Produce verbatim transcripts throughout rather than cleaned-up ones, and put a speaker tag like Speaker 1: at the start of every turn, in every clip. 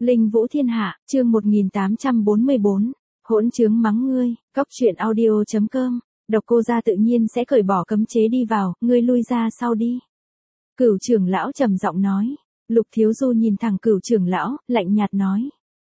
Speaker 1: Linh Vũ Thiên Hạ, chương một nghìn tám trăm bốn mươi bốn, hỗn trướng mắng ngươi, cóc truyện audio chấm com, Độc Cô Gia tự nhiên sẽ cởi bỏ cấm chế đi vào, ngươi lui ra sau đi. Cửu trưởng lão trầm giọng nói. Lục Thiếu Du nhìn thẳng Cửu trưởng lão, lạnh nhạt nói.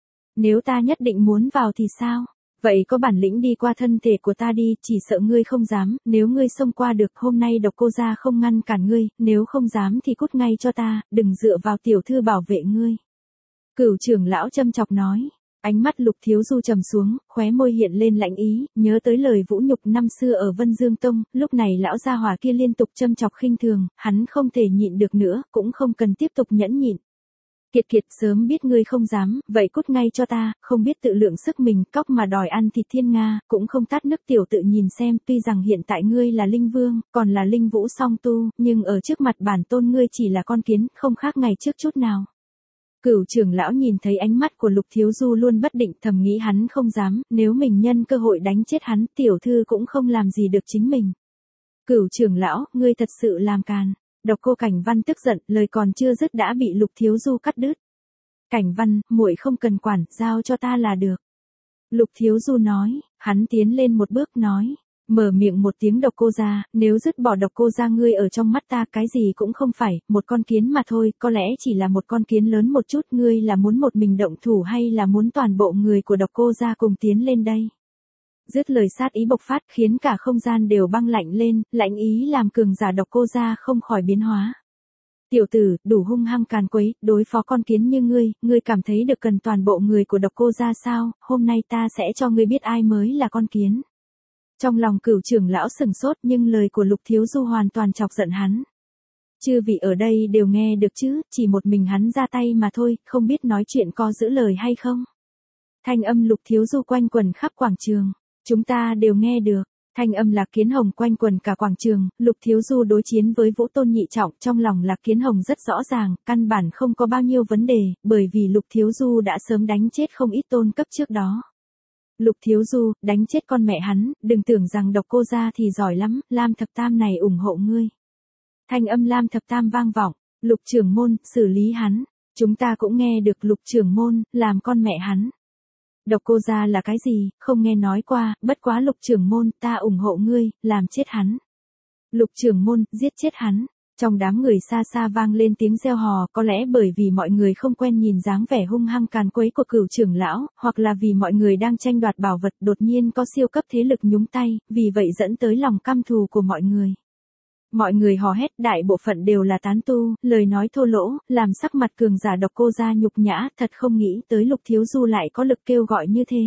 Speaker 1: Nếu ta nhất định muốn vào thì sao? Vậy có bản lĩnh đi qua thân thể của ta đi, chỉ sợ ngươi không dám, nếu ngươi xông qua được, hôm nay Độc Cô Gia không ngăn cản ngươi, nếu không dám thì cút ngay cho ta, đừng dựa vào tiểu thư bảo vệ ngươi. Cửu trưởng lão châm chọc nói, ánh mắt Lục Thiếu Du trầm xuống, khóe môi hiện lên lạnh ý, nhớ tới lời vũ nhục năm xưa ở Vân Dương Tông, lúc này lão gia hỏa kia liên tục châm chọc khinh thường, hắn không thể nhịn được nữa, cũng không cần tiếp tục nhẫn nhịn. Kiệt Kiệt, sớm biết ngươi không dám, vậy cút ngay cho ta, không biết tự lượng sức mình, cóc mà đòi ăn thịt thiên nga, cũng không tát nước tiểu tự nhìn xem, tuy rằng hiện tại ngươi là linh vương, còn là linh vũ song tu, nhưng ở trước mặt bản tôn ngươi chỉ là con kiến, không khác ngày trước chút nào. Cửu trưởng lão nhìn thấy ánh mắt của Lục Thiếu Du luôn bất định, thầm nghĩ hắn không dám, nếu mình nhân cơ hội đánh chết hắn, tiểu thư cũng không làm gì được chính mình. Cửu trưởng lão, ngươi thật sự làm càn. Độc Cô Cảnh Văn tức giận, lời còn chưa dứt đã bị Lục Thiếu Du cắt đứt. Cảnh Văn, muội không cần quản, giao cho ta là được. Lục Thiếu Du nói, hắn tiến lên một bước nói, mở miệng một tiếng Độc Cô Gia, nếu dứt bỏ Độc Cô Gia ngươi ở trong mắt ta cái gì cũng không phải, một con kiến mà thôi, có lẽ chỉ là một con kiến lớn một chút, ngươi là muốn một mình động thủ hay là muốn toàn bộ người của Độc Cô Gia cùng tiến lên đây. Dứt lời sát ý bộc phát khiến cả không gian đều băng lạnh lên, lạnh ý làm cường giả Độc Cô Gia không khỏi biến hóa. Tiểu tử, đủ hung hăng càn quấy, đối phó con kiến như ngươi, ngươi cảm thấy được cần toàn bộ người của Độc Cô Gia sao, hôm nay ta sẽ cho ngươi biết ai mới là con kiến. Trong lòng Cửu trưởng lão sừng sốt nhưng lời của Lục Thiếu Du hoàn toàn chọc giận hắn. Chư vị ở đây đều nghe được chứ, chỉ một mình hắn ra tay mà thôi, không biết nói chuyện có giữ lời hay không. Thanh âm Lục Thiếu Du quanh quẩn khắp quảng trường. Chúng ta đều nghe được, thanh âm Lạc Kiến Hồng quanh quẩn cả quảng trường, Lục Thiếu Du đối chiến với Vũ Tôn nhị trọng, trong lòng Lạc Kiến Hồng rất rõ ràng, căn bản không có bao nhiêu vấn đề, bởi vì Lục Thiếu Du đã sớm đánh chết không ít tôn cấp trước đó. Lục Thiếu Du, đánh chết con mẹ hắn, đừng tưởng rằng Độc Cô Gia thì giỏi lắm, Lam Thập Tam này ủng hộ ngươi. Thanh âm Lam Thập Tam vang vọng, Lục trưởng môn, xử lý hắn, chúng ta cũng nghe được Lục trưởng môn, làm con mẹ hắn. Độc Cô Gia là cái gì, không nghe nói qua, bất quá Lục trưởng môn, ta ủng hộ ngươi, làm chết hắn. Lục trưởng môn, giết chết hắn. Trong đám người xa xa vang lên tiếng reo hò, có lẽ bởi vì mọi người không quen nhìn dáng vẻ hung hăng càn quấy của Cửu trưởng lão, hoặc là vì mọi người đang tranh đoạt bảo vật, đột nhiên có siêu cấp thế lực nhúng tay, vì vậy dẫn tới lòng căm thù của mọi người. Mọi người hò hét, đại bộ phận đều là tán tu, lời nói thô lỗ, làm sắc mặt cường giả Độc Cô Gia nhục nhã, thật không nghĩ tới Lục Thiếu Du lại có lực kêu gọi như thế.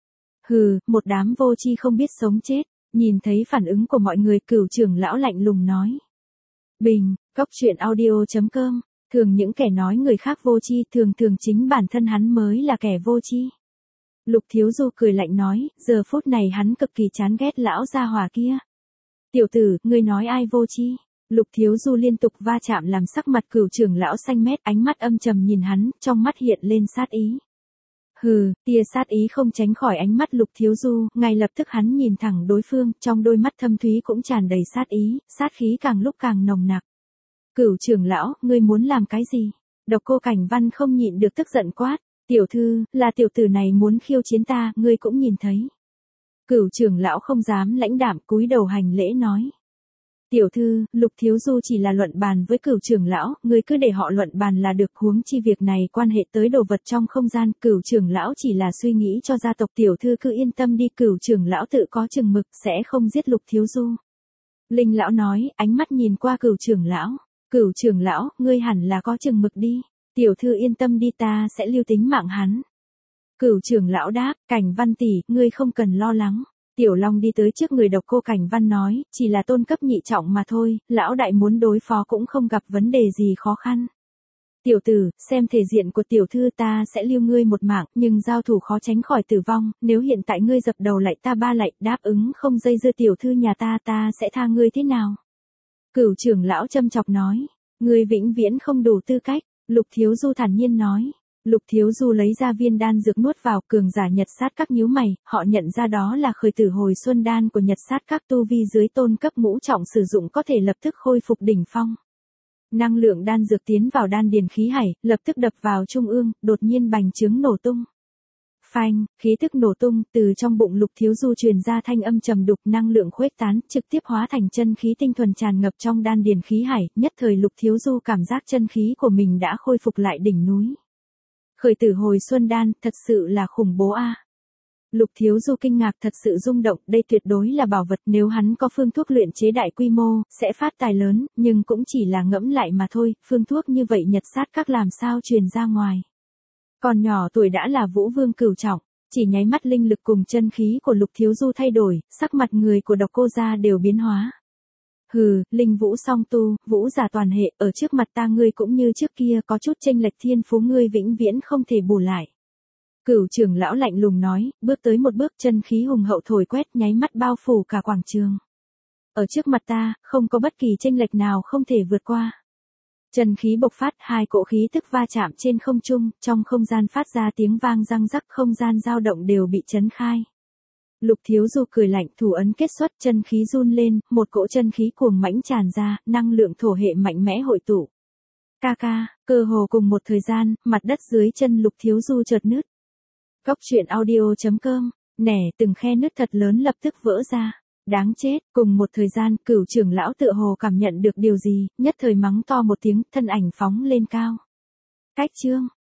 Speaker 1: Hừ, một đám vô tri không biết sống chết, nhìn thấy phản ứng của mọi người, Cửu trưởng lão lạnh lùng nói. Bình, cóc truyện audio chấm com, thường những kẻ nói người khác vô tri, thường thường chính bản thân hắn mới là kẻ vô tri. Lục Thiếu Du cười lạnh nói, giờ phút này hắn cực kỳ chán ghét lão gia hỏa kia. Tiểu tử, ngươi nói ai vô tri? Lục Thiếu Du liên tục va chạm làm sắc mặt Cửu trưởng lão xanh mét, ánh mắt âm trầm nhìn hắn, trong mắt hiện lên sát ý. Hừ, tia sát ý không tránh khỏi ánh mắt Lục Thiếu Du, ngay lập tức hắn nhìn thẳng đối phương, trong đôi mắt thâm thúy cũng tràn đầy sát ý, sát khí càng lúc càng nồng nặc. Cửu trưởng lão, ngươi muốn làm cái gì? Độc Cô Cảnh Văn không nhịn được tức giận quát, tiểu thư, là tiểu tử này muốn khiêu chiến ta, ngươi cũng nhìn thấy. Cửu trưởng lão không dám lãnh đạm, cúi đầu hành lễ nói. Tiểu thư, Lục Thiếu Du chỉ là luận bàn với Cửu trưởng lão, ngươi cứ để họ luận bàn là được, huống chi việc này quan hệ tới đồ vật trong không gian, Cửu trưởng lão chỉ là suy nghĩ cho gia tộc, tiểu thư cứ yên tâm đi, Cửu trưởng lão tự có chừng mực, sẽ không giết Lục Thiếu Du. Linh lão nói, ánh mắt nhìn qua Cửu trưởng lão, Cửu trưởng lão, ngươi hẳn là có chừng mực đi, tiểu thư yên tâm đi, ta sẽ lưu tính mạng hắn. Cửu trưởng lão đáp, Cảnh Văn tỷ, ngươi không cần lo lắng. Tiểu Long đi tới trước người Độc Cô Cảnh Văn nói, chỉ là tôn cấp nhị trọng mà thôi, lão đại muốn đối phó cũng không gặp vấn đề gì khó khăn. Tiểu tử, xem thể diện của tiểu thư, ta sẽ lưu ngươi một mạng, nhưng giao thủ khó tránh khỏi tử vong, nếu hiện tại ngươi dập đầu lại ta ba lạy, đáp ứng không dây dưa tiểu thư nhà ta, ta sẽ tha ngươi thế nào? Cửu trưởng lão châm chọc nói, ngươi vĩnh viễn không đủ tư cách, Lục Thiếu Du thản nhiên nói. Lục Thiếu Du lấy ra viên đan dược nuốt vào, cường giả Nhật Sát Các nhíu mày, họ nhận ra đó là khởi tử hồi xuân đan của Nhật Sát Các, tu vi dưới tôn cấp ngũ trọng sử dụng có thể lập tức khôi phục đỉnh phong. Năng lượng đan dược tiến vào đan điền khí hải, lập tức đập vào trung ương, đột nhiên bành trướng nổ tung. Phanh, khí tức nổ tung, từ trong bụng Lục Thiếu Du truyền ra thanh âm trầm đục, năng lượng khuếch tán, trực tiếp hóa thành chân khí tinh thuần tràn ngập trong đan điền khí hải, nhất thời Lục Thiếu Du cảm giác chân khí của mình đã khôi phục lại đỉnh núi. Khởi tử hồi xuân đan, thật sự là khủng bố a. Lục Thiếu Du kinh ngạc, thật sự rung động, đây tuyệt đối là bảo vật, nếu hắn có phương thuốc luyện chế đại quy mô, sẽ phát tài lớn, nhưng cũng chỉ là ngẫm lại mà thôi, phương thuốc như vậy Nhật sát các làm sao truyền ra ngoài. Còn nhỏ tuổi đã là Vũ Vương cửu trọng, chỉ nháy mắt linh lực cùng chân khí của Lục Thiếu Du thay đổi, sắc mặt người của Độc Cô gia đều biến hóa. Hừ, linh vũ song tu, vũ giả toàn hệ, ở trước mặt ta ngươi cũng như trước kia có chút chênh lệch thiên phú ngươi vĩnh viễn không thể bù lại. Cửu trưởng lão lạnh lùng nói, bước tới một bước chân khí hùng hậu thổi quét nháy mắt bao phủ cả quảng trường. Ở trước mặt ta, không có bất kỳ chênh lệch nào không thể vượt qua. Chân khí bộc phát, hai cỗ khí tức va chạm trên không trung, trong không gian phát ra tiếng vang răng rắc, không gian dao động đều bị chấn khai. Lục Thiếu Du cười lạnh, thủ ấn kết xuất, chân khí run lên, một cỗ chân khí cuồng mãnh tràn ra, năng lượng thổ hệ mạnh mẽ hội tụ. Ca ca, cơ hồ cùng một thời gian, mặt đất dưới chân Lục Thiếu Du chợt nứt. Cốc truyện audio chấm com, nẻ từng khe nứt thật lớn lập tức vỡ ra. Đáng chết, cùng một thời gian, Cửu trưởng lão tựa hồ cảm nhận được điều gì, nhất thời mắng to một tiếng, thân ảnh phóng lên cao. Cách chương